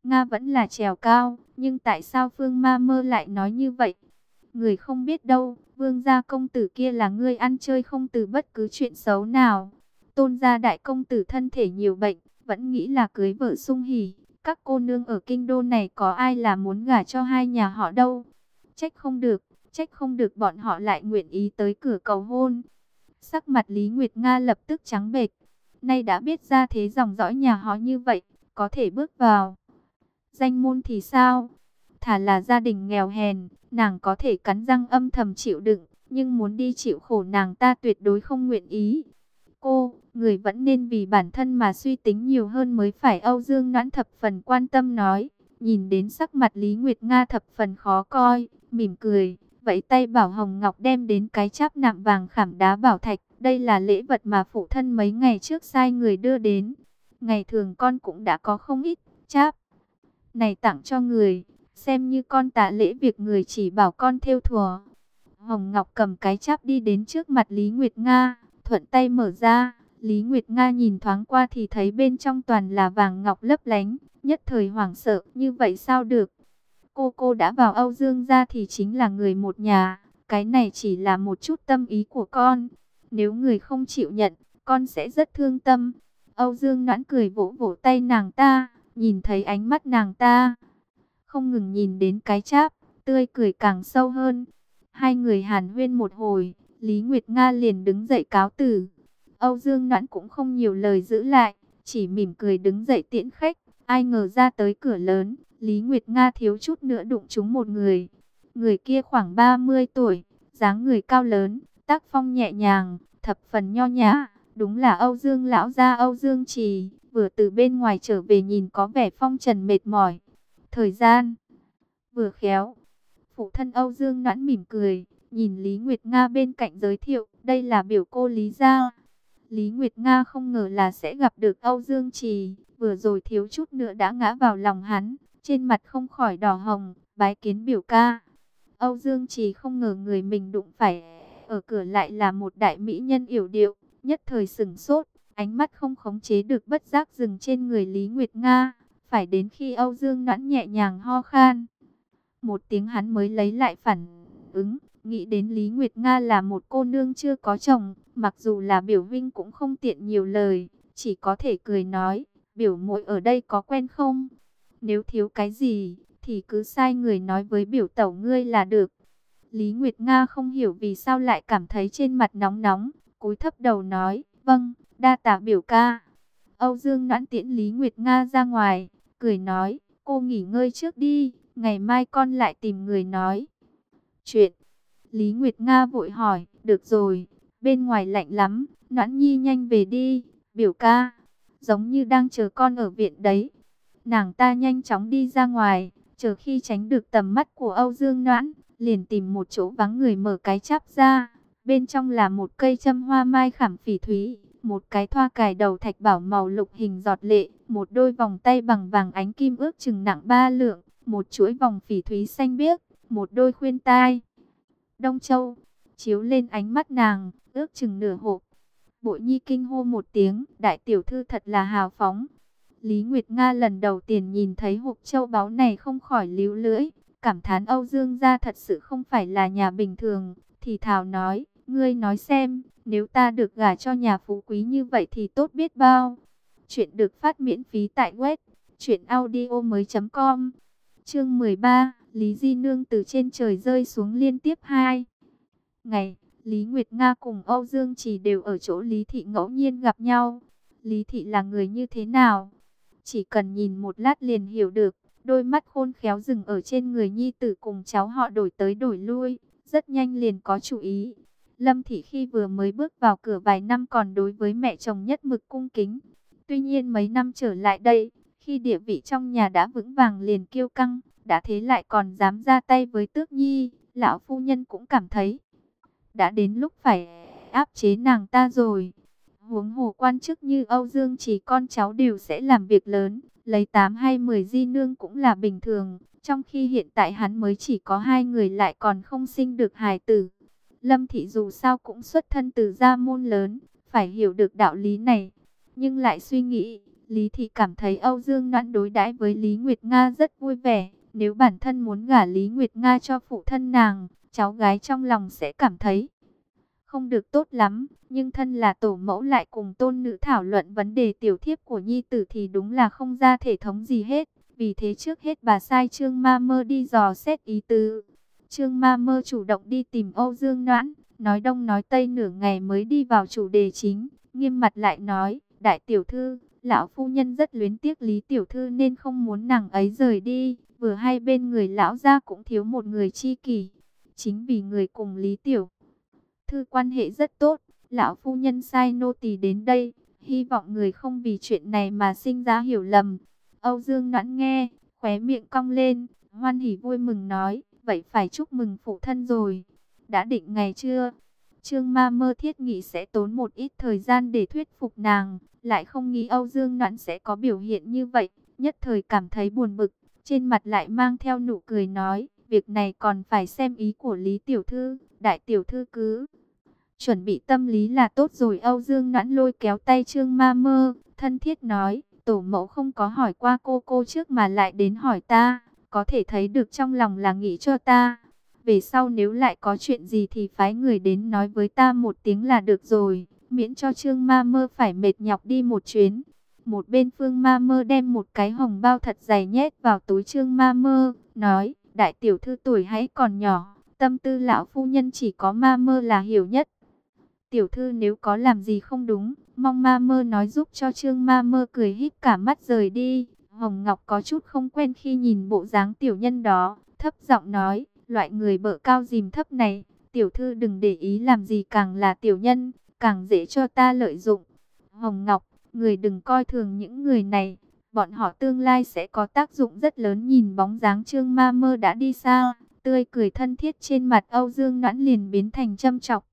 Nga vẫn là trèo cao, nhưng tại sao Phương Ma Mơ lại nói như vậy? Người không biết đâu, Vương gia công tử kia là người ăn chơi không từ bất cứ chuyện xấu nào. Tôn gia đại công tử thân thể nhiều bệnh, vẫn nghĩ là cưới vợ sung hỉ. Các cô nương ở kinh đô này có ai là muốn gả cho hai nhà họ đâu. Trách không được, trách không được bọn họ lại nguyện ý tới cửa cầu hôn. Sắc mặt Lý Nguyệt Nga lập tức trắng bệch. Nay đã biết ra thế dòng dõi nhà họ như vậy, có thể bước vào danh môn thì sao? Thà là gia đình nghèo hèn, nàng có thể cắn răng âm thầm chịu đựng, nhưng muốn đi chịu khổ nàng ta tuyệt đối không nguyện ý. Cô, người vẫn nên vì bản thân mà suy tính nhiều hơn mới phải. Âu Dương Noãn thập phần quan tâm nói, nhìn đến sắc mặt Lý Nguyệt Nga thập phần khó coi, mỉm cười, vẫy tay bảo Hồng Ngọc đem đến cái cháp nạm vàng khảm đá bảo thạch. Đây là lễ vật mà phụ thân mấy ngày trước sai người đưa đến. Ngày thường con cũng đã có không ít cháp này tặng cho người, xem như con tạ lễ việc người chỉ bảo con thêu thùa. Hồng Ngọc cầm cái cháp đi đến trước mặt Lý Nguyệt Nga, thuận tay mở ra. Lý Nguyệt Nga nhìn thoáng qua thì thấy bên trong toàn là vàng ngọc lấp lánh, nhất thời hoảng sợ, như vậy sao được? Cô cô đã vào Âu Dương gia thì chính là người một nhà, cái này chỉ là một chút tâm ý của con. Nếu người không chịu nhận, con sẽ rất thương tâm. Âu Dương Noãn cười vỗ vỗ tay nàng ta, nhìn thấy ánh mắt nàng ta không ngừng nhìn đến cái cháp, tươi cười càng sâu hơn. Hai người hàn huyên một hồi, Lý Nguyệt Nga liền đứng dậy cáo từ. Âu Dương Noãn cũng không nhiều lời giữ lại, chỉ mỉm cười đứng dậy tiễn khách. Ai ngờ ra tới cửa lớn, Lý Nguyệt Nga thiếu chút nữa đụng trúng một người. Người kia khoảng ba mươi tuổi, dáng người cao lớn, tác phong nhẹ nhàng, thập phần nho nhã. Đúng là Âu Dương lão gia Âu Dương Trì, vừa từ bên ngoài trở về nhìn có vẻ phong trần mệt mỏi. Thời gian vừa khéo, phụ thân Âu Dương Noãn mỉm cười, nhìn Lý Nguyệt Nga bên cạnh giới thiệu, đây là biểu cô Lý gia. Lý Nguyệt Nga không ngờ là sẽ gặp được Âu Dương Trì, vừa rồi thiếu chút nữa đã ngã vào lòng hắn, trên mặt không khỏi đỏ hồng, bái kiến biểu ca. Âu Dương Trì không ngờ người mình đụng phải ở cửa lại là một đại mỹ nhân yểu điệu, nhất thời sửng sốt, ánh mắt không khống chế được bất giác dừng trên người Lý Nguyệt Nga, phải đến khi Âu Dương Noãn nhẹ nhàng ho khan một tiếng hắn mới lấy lại phản ứng, nghĩ đến Lý Nguyệt Nga là một cô nương chưa có chồng, mặc dù là biểu vinh cũng không tiện nhiều lời, chỉ có thể cười nói, biểu muội ở đây có quen không? Nếu thiếu cái gì, thì cứ sai người nói với biểu tẩu ngươi là được. Lý Nguyệt Nga không hiểu vì sao lại cảm thấy trên mặt nóng nóng, cúi thấp đầu nói, vâng, đa tạ biểu ca. Âu Dương Noãn tiễn Lý Nguyệt Nga ra ngoài, cười nói, cô nghỉ ngơi trước đi, ngày mai con lại tìm người nói chuyện. Lý Nguyệt Nga vội hỏi, được rồi, bên ngoài lạnh lắm, Noãn Nhi nhanh về đi, biểu ca, giống như đang chờ con ở viện đấy. Nàng ta nhanh chóng đi ra ngoài, chờ khi tránh được tầm mắt của Âu Dương Noãn, liền tìm một chỗ vắng người mở cái cháp ra. Bên trong là một cây châm hoa mai khảm phỉ thúy, một cái thoa cài đầu thạch bảo màu lục hình giọt lệ, một đôi vòng tay bằng vàng ánh kim ước chừng nặng ba lượng, một chuỗi vòng phỉ thúy xanh biếc, một đôi khuyên tai Đông Châu, chiếu lên ánh mắt nàng, ước chừng nửa hộp. Bội Nhi kinh hô một tiếng, đại tiểu thư thật là hào phóng. Lý Nguyệt Nga lần đầu tiên nhìn thấy hộp châu báu này không khỏi líu lưỡi, cảm thán Âu Dương gia thật sự không phải là nhà bình thường, thì thào nói, ngươi nói xem, nếu ta được gả cho nhà phú quý như vậy thì tốt biết bao. Chuyện được phát miễn phí tại web truyện audio mới chấm com. Chương mười ba, Lý Di Nương từ trên trời rơi xuống liên tiếp hai ngày. Lý Nguyệt Nga cùng Âu Dương Trì đều ở chỗ Lý Thị ngẫu nhiên gặp nhau. Lý Thị là người như thế nào? Chỉ cần nhìn một lát liền hiểu được. Đôi mắt khôn khéo dừng ở trên người nhi tử cùng cháu họ đổi tới đổi lui, rất nhanh liền có chủ ý. Lâm Thị khi vừa mới bước vào cửa vài năm còn đối với mẹ chồng nhất mực cung kính. Tuy nhiên mấy năm trở lại đây, khi địa vị trong nhà đã vững vàng liền kiêu căng, đã thế lại còn dám ra tay với Tước Nhi, lão phu nhân cũng cảm thấy đã đến lúc phải áp chế nàng ta rồi. Huống hồ quan chức như Âu Dương chỉ con cháu đều sẽ làm việc lớn, lấy tám hay mười di nương cũng là bình thường, trong khi hiện tại hắn mới chỉ có hai người lại còn không sinh được hài tử. Lâm Thị dù sao cũng xuất thân từ gia môn lớn, phải hiểu được đạo lý này, nhưng lại suy nghĩ, Lý Thị cảm thấy Âu Dương Noãn đối đãi với Lý Nguyệt Nga rất vui vẻ. Nếu bản thân muốn gả Lý Nguyệt Nga cho phụ thân nàng, cháu gái trong lòng sẽ cảm thấy không được tốt lắm. Nhưng thân là tổ mẫu lại cùng tôn nữ thảo luận vấn đề tiểu thiếp của nhi tử thì đúng là không ra thể thống gì hết. Vì thế trước hết bà sai Trương Ma Mơ đi dò xét ý tứ. Trương Ma Mơ chủ động đi tìm Âu Dương Noãn, nói đông nói tây nửa ngày mới đi vào chủ đề chính, nghiêm mặt lại nói: đại tiểu thư, lão phu nhân rất luyến tiếc Lý tiểu thư nên không muốn nàng ấy rời đi. Vừa hay bên người lão gia cũng thiếu một người tri kỷ, chính vì người cùng Lý tiểu thư quan hệ rất tốt, lão phu nhân sai nô tỳ đến đây, hy vọng người không vì chuyện này mà sinh ra hiểu lầm. Âu Dương Noãn nghe, khóe miệng cong lên, hoan hỉ vui mừng nói: vậy phải chúc mừng phụ thân rồi. Đã định ngày chưa? Trương Ma Mơ thiết nghĩ sẽ tốn một ít thời gian để thuyết phục nàng, lại không nghĩ Âu Dương Noãn sẽ có biểu hiện như vậy, nhất thời cảm thấy buồn bực, trên mặt lại mang theo nụ cười nói: việc này còn phải xem ý của Lý tiểu thư, đại tiểu thư cứ chuẩn bị tâm lý là tốt rồi. Âu Dương Noãn lôi kéo tay Trương Ma Mơ, thân thiết nói: tổ mẫu không có hỏi qua cô cô trước mà lại đến hỏi ta, có thể thấy được trong lòng là nghĩ cho ta. Về sau nếu lại có chuyện gì thì phái người đến nói với ta một tiếng là được rồi, miễn cho Trương Ma Mơ phải mệt nhọc đi một chuyến. Một bên Phương Ma Mơ đem một cái hồng bao thật dày nhét vào túi Trương Ma Mơ, nói: đại tiểu thư tuổi hãy còn nhỏ, tâm tư lão phu nhân chỉ có Ma Mơ là hiểu nhất. Tiểu thư nếu có làm gì không đúng, mong Ma Mơ nói giúp cho. Trương Ma Mơ cười híp cả mắt rời đi. Hồng Ngọc có chút không quen khi nhìn bộ dáng tiểu nhân đó, thấp giọng nói: loại người bợ cao dìm thấp này, tiểu thư đừng để ý làm gì, càng là tiểu nhân, càng dễ cho ta lợi dụng. Hồng Ngọc, người đừng coi thường những người này, bọn họ tương lai sẽ có tác dụng rất lớn. Nhìn bóng dáng Trương Ma Mơ đã đi xa, tươi cười thân thiết trên mặt Âu Dương Noãn liền biến thành châm chọc.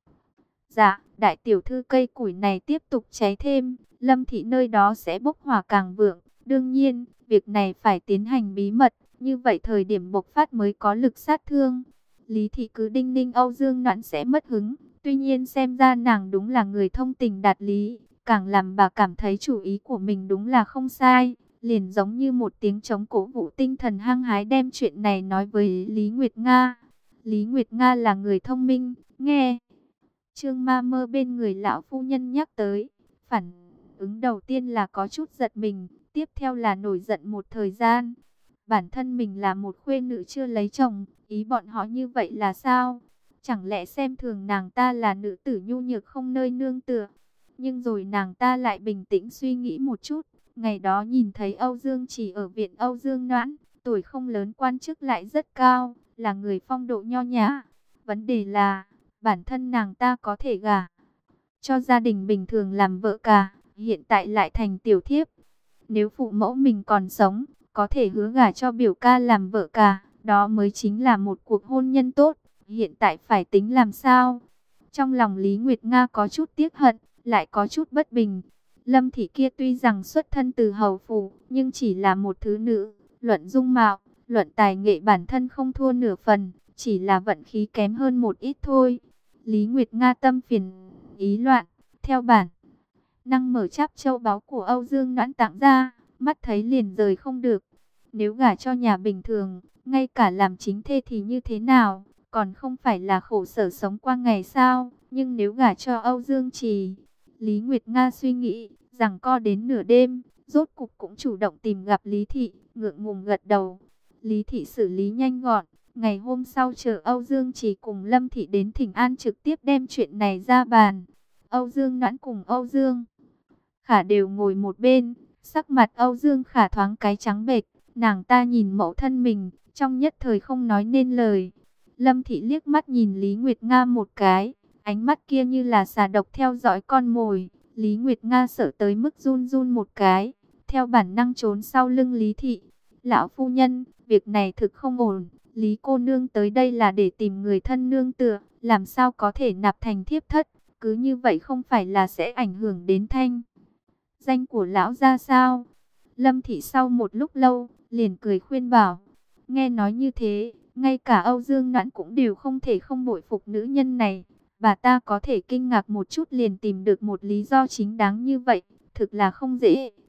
Dạ, đại tiểu thư, cây củi này tiếp tục cháy thêm, Lâm thị nơi đó sẽ bốc hỏa càng vượng. Đương nhiên, việc này phải tiến hành bí mật, như vậy thời điểm bộc phát mới có lực sát thương. Lý thị cứ đinh ninh Âu Dương Noãn sẽ mất hứng, tuy nhiên xem ra nàng đúng là người thông tình đạt lý, càng làm bà cảm thấy chủ ý của mình đúng là không sai, liền giống như một tiếng trống cổ vũ tinh thần hăng hái đem chuyện này nói với Lý Nguyệt Nga. Lý Nguyệt Nga là người thông minh, nghe Trương Ma Mơ bên người lão phu nhân nhắc tới, phản ứng đầu tiên là có chút giật mình, tiếp theo là nổi giận một thời gian. Bản thân mình là một khuê nữ chưa lấy chồng, ý bọn họ như vậy là sao? Chẳng lẽ xem thường nàng ta là nữ tử nhu nhược không nơi nương tựa? Nhưng rồi nàng ta lại bình tĩnh suy nghĩ một chút. Ngày đó nhìn thấy Âu Dương Chỉ ở viện Âu Dương Noãn, tuổi không lớn, quan chức lại rất cao, là người phong độ nho nhã. Vấn đề là bản thân nàng ta có thể gả cho gia đình bình thường làm vợ cả, hiện tại lại thành tiểu thiếp. Nếu phụ mẫu mình còn sống, có thể hứa gả cho biểu ca làm vợ cả, đó mới chính là một cuộc hôn nhân tốt. Hiện tại phải tính làm sao? Trong lòng Lý Nguyệt Nga có chút tiếc hận, lại có chút bất bình. Lâm thị kia tuy rằng xuất thân từ hầu phủ, nhưng chỉ là một thứ nữ, luận dung mạo, luận tài nghệ bản thân không thua nửa phần, chỉ là vận khí kém hơn một ít thôi. Lý Nguyệt Nga tâm phiền ý loạn, theo bản năng mở cháp châu báu của Âu Dương Noãn tặng ra, mắt thấy liền rời không được. Nếu gả cho nhà bình thường, ngay cả làm chính thê thì như thế nào, còn không phải là khổ sở sống qua ngày sao? Nhưng nếu gả cho Âu Dương Trì, Lý Nguyệt Nga suy nghĩ, rằng co đến nửa đêm, rốt cục cũng chủ động tìm gặp Lý Thị, ngượng ngùng gật đầu. Lý Thị xử lý nhanh gọn, ngày hôm sau chờ Âu Dương Trì cùng Lâm Thị đến Thỉnh An trực tiếp đem chuyện này ra bàn. Âu Dương Noãn cùng Âu Dương Khả đều ngồi một bên, sắc mặt Âu Dương Khả thoáng cái trắng bệch, nàng ta nhìn mẫu thân mình, trong nhất thời không nói nên lời. Lâm Thị liếc mắt nhìn Lý Nguyệt Nga một cái, ánh mắt kia như là xà độc theo dõi con mồi. Lý Nguyệt Nga sợ tới mức run run một cái, theo bản năng trốn sau lưng Lý Thị. Lão phu nhân, việc này thực không ổn, Lý cô nương tới đây là để tìm người thân nương tựa, làm sao có thể nạp thành thiếp thất, cứ như vậy không phải là sẽ ảnh hưởng đến thanh danh của lão gia sao? Lâm Thị sau một lúc lâu, liền cười khuyên bảo. Nghe nói như thế, ngay cả Âu Dương Noãn cũng đều không thể không bội phục nữ nhân này. Bà ta có thể kinh ngạc một chút liền tìm được một lý do chính đáng như vậy, thực là không dễ.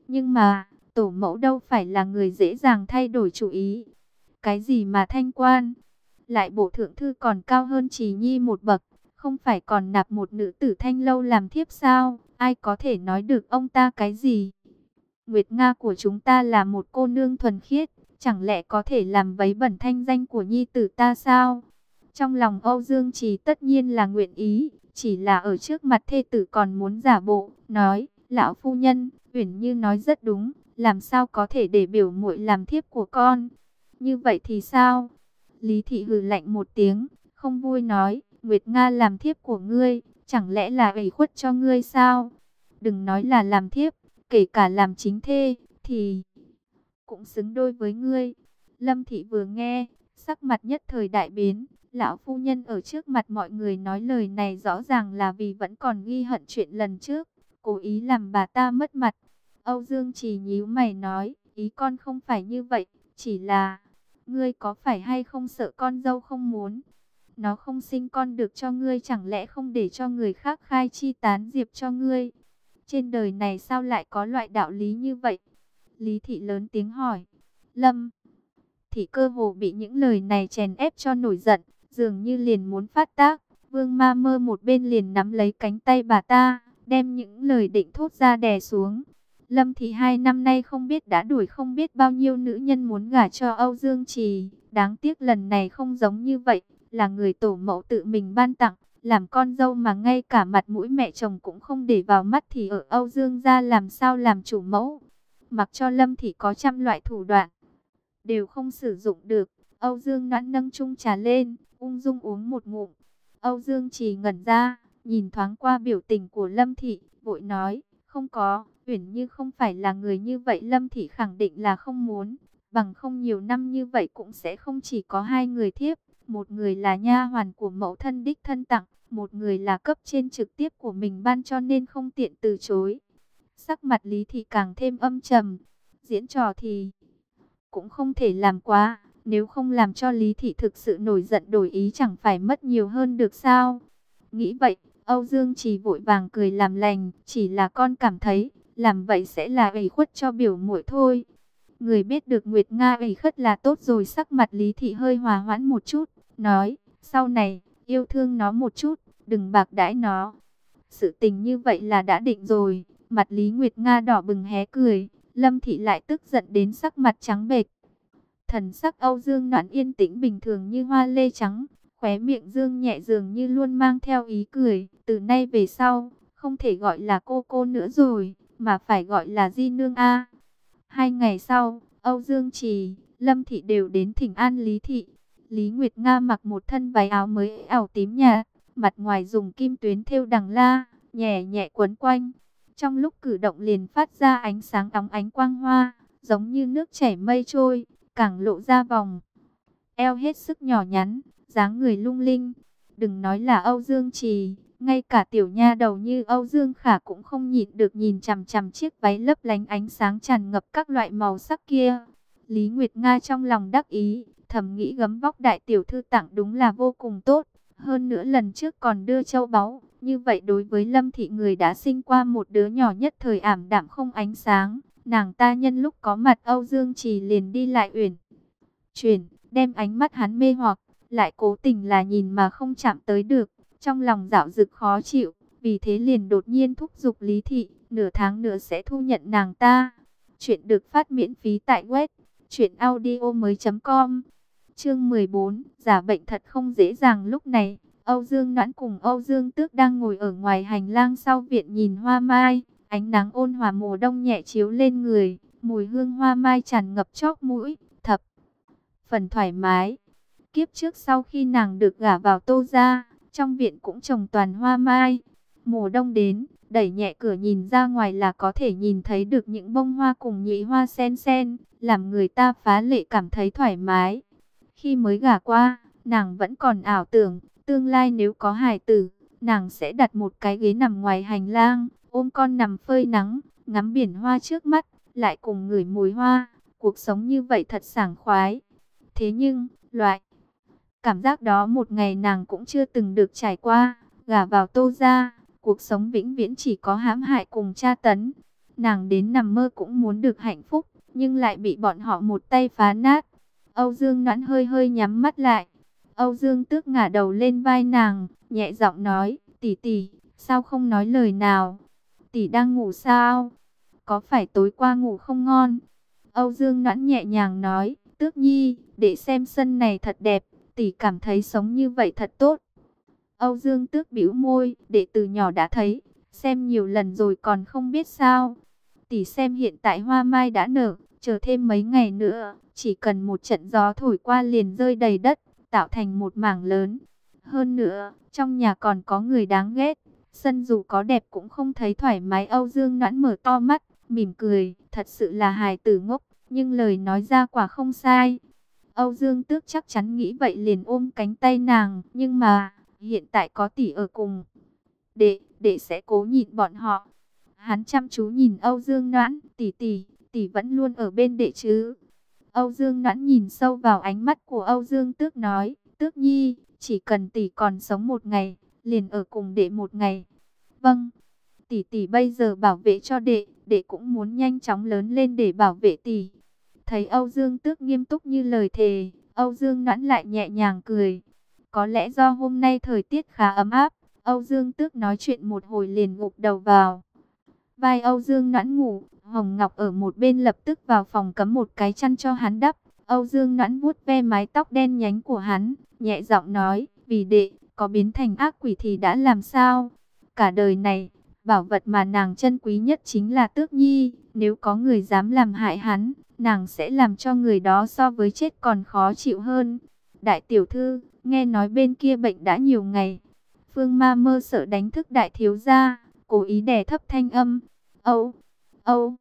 Nhưng mà, tổ mẫu đâu phải là người dễ dàng thay đổi chủ ý. Cái gì mà thanh quan? Lại bộ thượng thư còn cao hơn Trì Nhi một bậc, không phải còn nạp một nữ tử Thanh Lâu làm thiếp sao? Ai có thể nói được ông ta cái gì? Nguyệt Nga của chúng ta là một cô nương thuần khiết, chẳng lẽ có thể làm vấy bẩn thanh danh của Nhi tử ta sao? Trong lòng Âu Dương Trì tất nhiên là nguyện ý, chỉ là ở trước mặt thê tử còn muốn giả bộ, nói, lão phu nhân, Uyển Như nói rất đúng, làm sao có thể để biểu muội làm thiếp của con? Như vậy thì sao? Lý Thị hừ lạnh một tiếng, không vui nói, Nguyệt Nga làm thiếp của ngươi, chẳng lẽ là ủy khuất cho ngươi sao? Đừng nói là làm thiếp, kể cả làm chính thê, thì cũng xứng đôi với ngươi. Lâm Thị vừa nghe, sắc mặt nhất thời đại biến, lão phu nhân ở trước mặt mọi người nói lời này rõ ràng là vì vẫn còn ghi hận chuyện lần trước, cố ý làm bà ta mất mặt. Âu Dương Trì nhíu mày nói, ý con không phải như vậy, chỉ là, ngươi có phải hay không sợ con dâu không muốn? Nó không sinh con được cho ngươi, chẳng lẽ không để cho người khác khai chi tán diệp cho ngươi? Trên đời này sao lại có loại đạo lý như vậy? Lý Thị lớn tiếng hỏi. Lâm Thị cơ hồ bị những lời này chèn ép cho nổi giận, dường như liền muốn phát tác. Vương Ma Mơ một bên liền nắm lấy cánh tay bà ta, đem những lời định thốt ra đè xuống. Lâm Thị hai năm nay không biết đã đuổi không biết bao nhiêu nữ nhân muốn gả cho Âu Dương Trì. Đáng tiếc lần này không giống như vậy, là người tổ mẫu tự mình ban tặng. Làm con dâu mà ngay cả mặt mũi mẹ chồng cũng không để vào mắt thì ở Âu Dương gia làm sao làm chủ mẫu. Mặc cho Lâm Thị có trăm loại thủ đoạn, đều không sử dụng được. Âu Dương Noãn nâng chung trà lên, ung dung uống một ngụm. Âu Dương Trì ngẩn ra, nhìn thoáng qua biểu tình của Lâm Thị, vội nói, không có, Uyển Như không phải là người như vậy. Lâm Thị khẳng định là không muốn, bằng không nhiều năm như vậy cũng sẽ không chỉ có hai người thiếp. Một người là nha hoàn của mẫu thân đích thân tặng, một người là cấp trên trực tiếp của mình ban, cho nên không tiện từ chối. Sắc mặt Lý Thị càng thêm âm trầm, diễn trò thì cũng không thể làm quá, nếu không làm cho Lý Thị thực sự nổi giận đổi ý chẳng phải mất nhiều hơn được sao? Nghĩ vậy, Âu Dương Trì vội vàng cười làm lành, chỉ là con cảm thấy, làm vậy sẽ là ủy khuất cho biểu muội thôi. Người biết được Nguyệt Nga ủy khuất là tốt rồi. Sắc mặt Lý Thị hơi hòa hoãn một chút, nói, sau này, yêu thương nó một chút, đừng bạc đãi nó. Sự tình như vậy là đã định rồi. Mặt Lý Nguyệt Nga đỏ bừng hé cười, Lâm Thị lại tức giận đến sắc mặt trắng bệch. Thần sắc Âu Dương Noãn yên tĩnh bình thường như hoa lê trắng, khóe miệng dương nhẹ dường như luôn mang theo ý cười. Từ nay về sau, không thể gọi là cô cô nữa rồi, mà phải gọi là Di Nương A. Hai ngày sau, Âu Dương Trì, Lâm Thị đều đến thỉnh an Lý Thị. Lý Nguyệt Nga mặc một thân váy áo mới ảo tím nhạt, mặt ngoài dùng kim tuyến thêu đằng la, nhẹ nhẹ quấn quanh. Trong lúc cử động liền phát ra ánh sáng óng ánh quang hoa, giống như nước chảy mây trôi, càng lộ ra vòng eo hết sức nhỏ nhắn, dáng người lung linh. Đừng nói là Âu Dương Trì, ngay cả tiểu nha đầu như Âu Dương Khả cũng không nhịn được nhìn chằm chằm chiếc váy lấp lánh ánh sáng tràn ngập các loại màu sắc kia. Lý Nguyệt Nga trong lòng đắc ý, thầm nghĩ gấm vóc đại tiểu thư tặng đúng là vô cùng tốt. Hơn nữa lần trước còn đưa châu báu, như vậy đối với Lâm Thị người đã sinh qua một đứa nhỏ nhất thời ảm đạm không ánh sáng. Nàng ta nhân lúc có mặt Âu Dương Trì liền đi lại uyển chuyển, đem ánh mắt hắn mê hoặc, lại cố tình là nhìn mà không chạm tới được. Trong lòng dạo dực khó chịu, vì thế liền đột nhiên thúc giục Lý Thị, nửa tháng nữa sẽ thu nhận nàng ta. Chuyện được phát miễn phí tại web truyện audio mới chấm com. Chương mười bốn, giả bệnh thật không dễ dàng. Lúc này, Âu Dương Noãn cùng Âu Dương Tước đang ngồi ở ngoài hành lang sau viện nhìn hoa mai. Ánh nắng ôn hòa mùa đông nhẹ chiếu lên người, mùi hương hoa mai tràn ngập chóp mũi, thập phần thoải mái. Kiếp trước sau khi nàng được gả vào Tô gia, trong viện cũng trồng toàn hoa mai. Mùa đông đến, đẩy nhẹ cửa nhìn ra ngoài là có thể nhìn thấy được những bông hoa cùng nhụy hoa sen sen, làm người ta phá lệ cảm thấy thoải mái. Khi mới gả qua, nàng vẫn còn ảo tưởng, tương lai nếu có hài tử, nàng sẽ đặt một cái ghế nằm ngoài hành lang, ôm con nằm phơi nắng, ngắm biển hoa trước mắt, lại cùng ngửi mùi hoa. Cuộc sống như vậy thật sảng khoái. Thế nhưng, loại cảm giác đó một ngày nàng cũng chưa từng được trải qua. Gả vào Tô gia, cuộc sống vĩnh viễn chỉ có hãm hại cùng tra tấn. nàng đến nằm mơ cũng muốn được hạnh phúc, nhưng lại bị bọn họ một tay phá nát. Âu Dương Noãn hơi hơi nhắm mắt lại. Âu Dương Tước ngả đầu lên vai nàng, nhẹ giọng nói, tỷ tỷ, sao không nói lời nào? Tỷ đang ngủ sao? Có phải tối qua ngủ không ngon? Âu Dương Noãn nhẹ nhàng nói, Tước Nhi, để xem sân này thật đẹp, tỷ cảm thấy sống như vậy thật tốt. Âu Dương Tước bĩu môi, đệ từ nhỏ đã thấy, xem nhiều lần rồi còn không biết sao. Tỷ xem hiện tại hoa mai đã nở, chờ thêm mấy ngày nữa, chỉ cần một trận gió thổi qua liền rơi đầy đất, tạo thành một mảng lớn. Hơn nữa, trong nhà còn có người đáng ghét, sân dù có đẹp cũng không thấy thoải mái. Âu Dương Noãn mở to mắt, mỉm cười, thật sự là hài tử ngốc, nhưng lời nói ra quả không sai. Âu Dương Tước chắc chắn nghĩ vậy liền ôm cánh tay nàng, nhưng mà, hiện tại có tỷ ở cùng. Đệ, đệ sẽ cố nhịn bọn họ. Hắn chăm chú nhìn Âu Dương Noãn, tỷ tỷ, tỷ vẫn luôn ở bên đệ chứ. Âu Dương Noãn nhìn sâu vào ánh mắt của Âu Dương Tước nói, Tước Nhi, chỉ cần tỷ còn sống một ngày, liền ở cùng đệ một ngày. Vâng, tỷ tỷ bây giờ bảo vệ cho đệ, đệ cũng muốn nhanh chóng lớn lên để bảo vệ tỷ. Thấy Âu Dương Tước nghiêm túc như lời thề, Âu Dương Noãn lại nhẹ nhàng cười. Có lẽ do hôm nay thời tiết khá ấm áp, Âu Dương Tước nói chuyện một hồi liền gục đầu vào vai Âu Dương Noãn ngủ. Hồng Ngọc ở một bên lập tức vào phòng cắm một cái chăn cho hắn đắp. Âu Dương Noãn vuốt ve mái tóc đen nhánh của hắn, nhẹ giọng nói, vì đệ có biến thành ác quỷ thì đã làm sao? Cả đời này, bảo vật mà nàng trân quý nhất chính là Tước Nhi. Nếu có người dám làm hại hắn, nàng sẽ làm cho người đó so với chết còn khó chịu hơn. Đại tiểu thư, nghe nói bên kia bệnh đã nhiều ngày. Phương Ma Mơ sợ đánh thức đại thiếu gia, cố ý đè thấp thanh âm. Âu, Âu.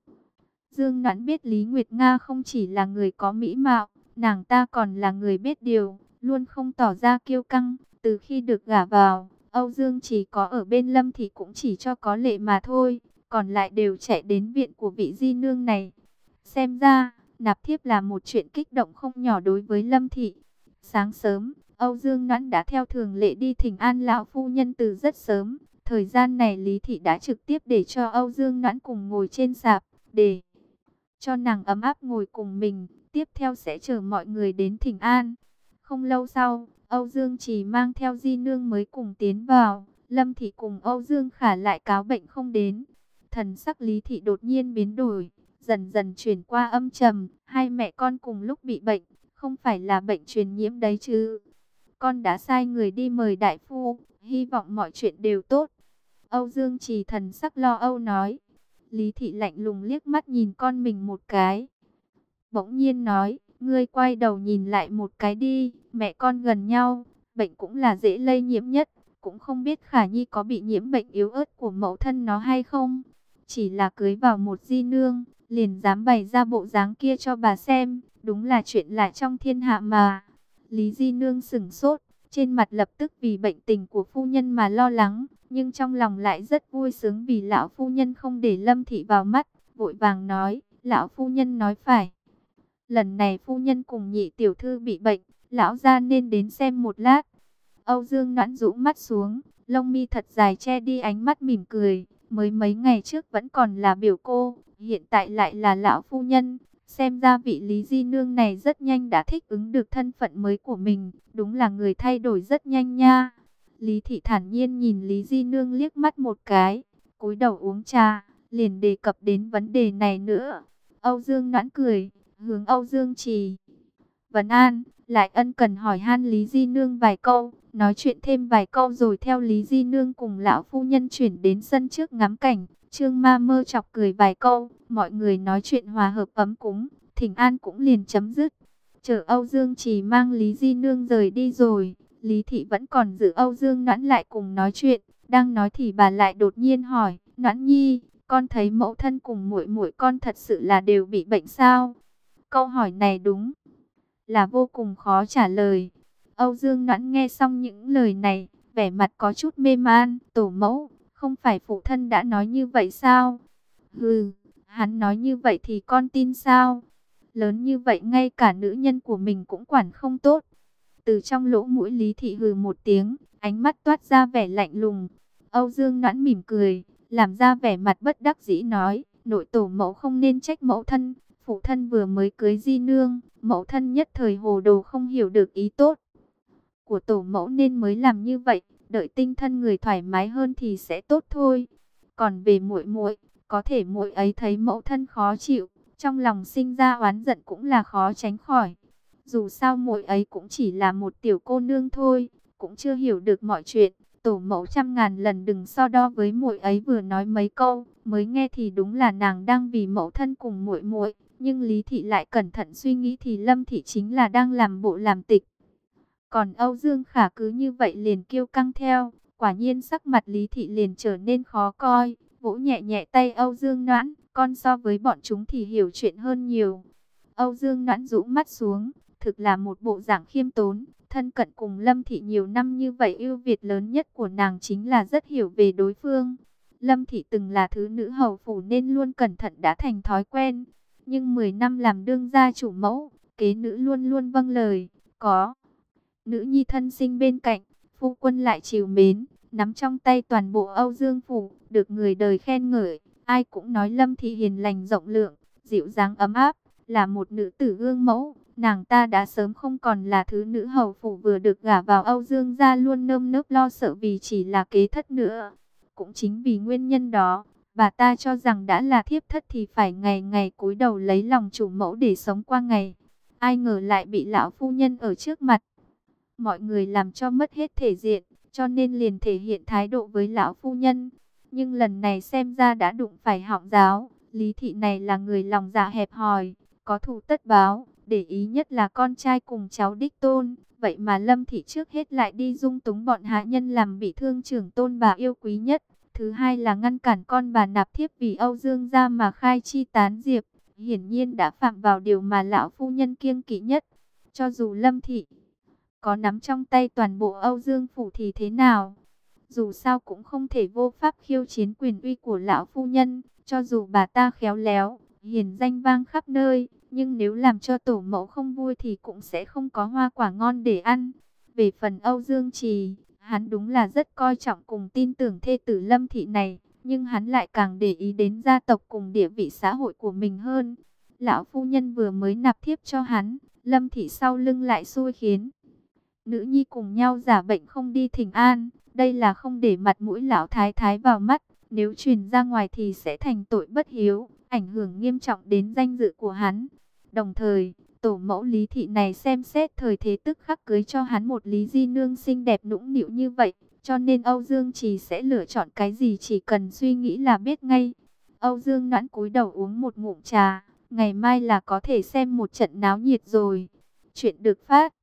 Dương Noãn biết Lý Nguyệt Nga không chỉ là người có mỹ mạo, nàng ta còn là người biết điều, luôn không tỏ ra kiêu căng. Từ khi được gả vào, Âu Dương chỉ có ở bên Lâm thì cũng chỉ cho có lệ mà thôi, còn lại đều chạy đến viện của vị di nương này. Xem ra, nạp thiếp là một chuyện kích động không nhỏ đối với Lâm thị. Sáng sớm, Âu Dương Noãn đã theo thường lệ đi thỉnh an lão phu nhân từ rất sớm. Thời gian này Lý thị đã trực tiếp để cho Âu Dương Noãn cùng ngồi trên sạp, để cho nàng ấm áp ngồi cùng mình. Tiếp theo sẽ chờ mọi người đến thỉnh an. Không lâu sau, Âu Dương chỉ mang theo di nương mới cùng tiến vào. Lâm thị cùng Âu Dương Khả lại cáo bệnh không đến. Thần sắc Lý thị đột nhiên biến đổi, dần dần chuyển qua âm trầm. Hai mẹ con cùng lúc bị bệnh, không phải là bệnh truyền nhiễm đấy chứ? Con đã sai người đi mời đại phu, hy vọng mọi chuyện đều tốt. Âu Dương Trì thần sắc lo âu nói. Lý thị lạnh lùng liếc mắt nhìn con mình một cái, bỗng nhiên nói, ngươi quay đầu nhìn lại một cái đi, mẹ con gần nhau, bệnh cũng là dễ lây nhiễm nhất, cũng không biết Khả Nhi có bị nhiễm bệnh yếu ớt của mẫu thân nó hay không. Chỉ là cưới vào một di nương, liền dám bày ra bộ dáng kia cho bà xem, đúng là chuyện lạ trong thiên hạ mà. Lý di nương sửng sốt, trên mặt lập tức vì bệnh tình của phu nhân mà lo lắng, nhưng trong lòng lại rất vui sướng vì lão phu nhân không để Lâm thị vào mắt, vội vàng nói, lão phu nhân nói phải. Lần này phu nhân cùng nhị tiểu thư bị bệnh, lão gia nên đến xem một lát. Âu Dương Noãn rũ mắt xuống, lông mi thật dài che đi ánh mắt mỉm cười, mới mấy ngày trước vẫn còn là biểu cô, hiện tại lại là lão phu nhân. Xem ra vị Lý di nương này rất nhanh đã thích ứng được thân phận mới của mình, đúng là người thay đổi rất nhanh nha. Lý thị thản nhiên nhìn Lý di nương liếc mắt một cái, cúi đầu uống trà, liền đề cập đến vấn đề này nữa. Âu Dương Noãn cười, hướng Âu Dương Trì vấn an, lại ân cần hỏi han Lý di nương vài câu, nói chuyện thêm vài câu rồi theo Lý di nương cùng lão phu nhân chuyển đến sân trước ngắm cảnh. Trương Ma Mơ chọc cười vài câu, mọi người nói chuyện hòa hợp ấm cúng, thỉnh an cũng liền chấm dứt. Chờ Âu Dương Trì mang Lý di nương rời đi rồi, Lý thị vẫn còn giữ Âu Dương Noãn lại cùng nói chuyện. Đang nói thì bà lại đột nhiên hỏi, Noãn Nhi, con thấy mẫu thân cùng muội muội con thật sự là đều bị bệnh sao? Câu hỏi này đúng là vô cùng khó trả lời. Âu Dương Noãn nghe xong những lời này, vẻ mặt có chút mê man. Tổ mẫu, không phải phụ thân đã nói như vậy sao? Hừ, hắn nói như vậy thì con tin sao? Lớn như vậy ngay cả nữ nhân của mình cũng quản không tốt. Từ trong lỗ mũi Lý thị hừ một tiếng, ánh mắt toát ra vẻ lạnh lùng. Âu Dương Noãn mỉm cười, làm ra vẻ mặt bất đắc dĩ nói, nội tổ mẫu không nên trách mẫu thân, phụ thân vừa mới cưới di nương, mẫu thân nhất thời hồ đồ không hiểu được ý tốt của tổ mẫu nên mới làm như vậy, đợi tinh thần người thoải mái hơn thì sẽ tốt thôi. Còn về muội muội, có thể muội ấy thấy mẫu thân khó chịu, trong lòng sinh ra oán giận cũng là khó tránh khỏi. Dù sao muội ấy cũng chỉ là một tiểu cô nương thôi, cũng chưa hiểu được mọi chuyện. Tổ mẫu trăm ngàn lần đừng so đo với muội ấy, vừa nói mấy câu, mới nghe thì đúng là nàng đang vì mẫu thân cùng muội muội, nhưng Lý thị lại cẩn thận suy nghĩ thì Lâm thị chính là đang làm bộ làm tịch. Còn Âu Dương Khả cứ như vậy liền kiêu căng theo, quả nhiên sắc mặt Lý thị liền trở nên khó coi, vỗ nhẹ nhẹ tay Âu Dương Noãn, con so với bọn chúng thì hiểu chuyện hơn nhiều. Âu Dương Noãn rũ mắt xuống, thực là một bộ dạng khiêm tốn, thân cận cùng Lâm thị nhiều năm như vậy, ưu việt lớn nhất của nàng chính là rất hiểu về đối phương. Lâm thị từng là thứ nữ hầu phủ nên luôn cẩn thận đã thành thói quen, nhưng mười năm làm đương gia chủ mẫu, kế nữ luôn luôn vâng lời, có nữ nhi thân sinh bên cạnh, phu quân lại trìu mến, nắm trong tay toàn bộ Âu Dương phủ, được người đời khen ngợi, ai cũng nói Lâm thị hiền lành rộng lượng, dịu dàng ấm áp, là một nữ tử gương mẫu. Nàng ta đã sớm không còn là thứ nữ hầu phủ vừa được gả vào Âu Dương gia luôn nơm nớp lo sợ vì chỉ là kế thất nữa. Cũng chính vì nguyên nhân đó, bà ta cho rằng đã là thiếp thất thì phải ngày ngày cúi đầu lấy lòng chủ mẫu để sống qua ngày. Ai ngờ lại bị lão phu nhân ở trước mặt mọi người làm cho mất hết thể diện, cho nên liền thể hiện thái độ với lão phu nhân. Nhưng lần này xem ra đã đụng phải họng giáo, Lý thị này là người lòng dạ hẹp hòi, có thù tất báo, để ý nhất là con trai cùng cháu đích tôn. Vậy mà Lâm thị trước hết lại đi dung túng bọn hạ nhân làm bị thương trưởng tôn bà yêu quý nhất. Thứ hai là ngăn cản con bà nạp thiếp vì Âu Dương gia mà khai chi tán diệp. Hiển nhiên đã phạm vào điều mà lão phu nhân kiêng kỵ nhất. Cho dù Lâm thị có nắm trong tay toàn bộ Âu Dương phủ thì thế nào? Dù sao cũng không thể vô pháp khiêu chiến quyền uy của lão phu nhân, cho dù bà ta khéo léo, hiền danh vang khắp nơi, nhưng nếu làm cho tổ mẫu không vui thì cũng sẽ không có hoa quả ngon để ăn. Về phần Âu Dương Trì, hắn đúng là rất coi trọng cùng tin tưởng thê tử Lâm thị này, nhưng hắn lại càng để ý đến gia tộc cùng địa vị xã hội của mình hơn. Lão phu nhân vừa mới nạp thiếp cho hắn, Lâm thị sau lưng lại xui khiến nữ nhi cùng nhau giả bệnh không đi thỉnh an, đây là không để mặt mũi lão thái thái vào mắt, nếu truyền ra ngoài thì sẽ thành tội bất hiếu, ảnh hưởng nghiêm trọng đến danh dự của hắn. Đồng thời, tổ mẫu Lý thị này xem xét thời thế tức khắc cưới cho hắn một Lý di nương xinh đẹp nũng nịu như vậy, cho nên Âu Dương Trì sẽ lựa chọn cái gì chỉ cần suy nghĩ là biết ngay. Âu Dương Noãn cúi đầu uống một ngụm trà, ngày mai là có thể xem một trận náo nhiệt rồi. Chuyện được phát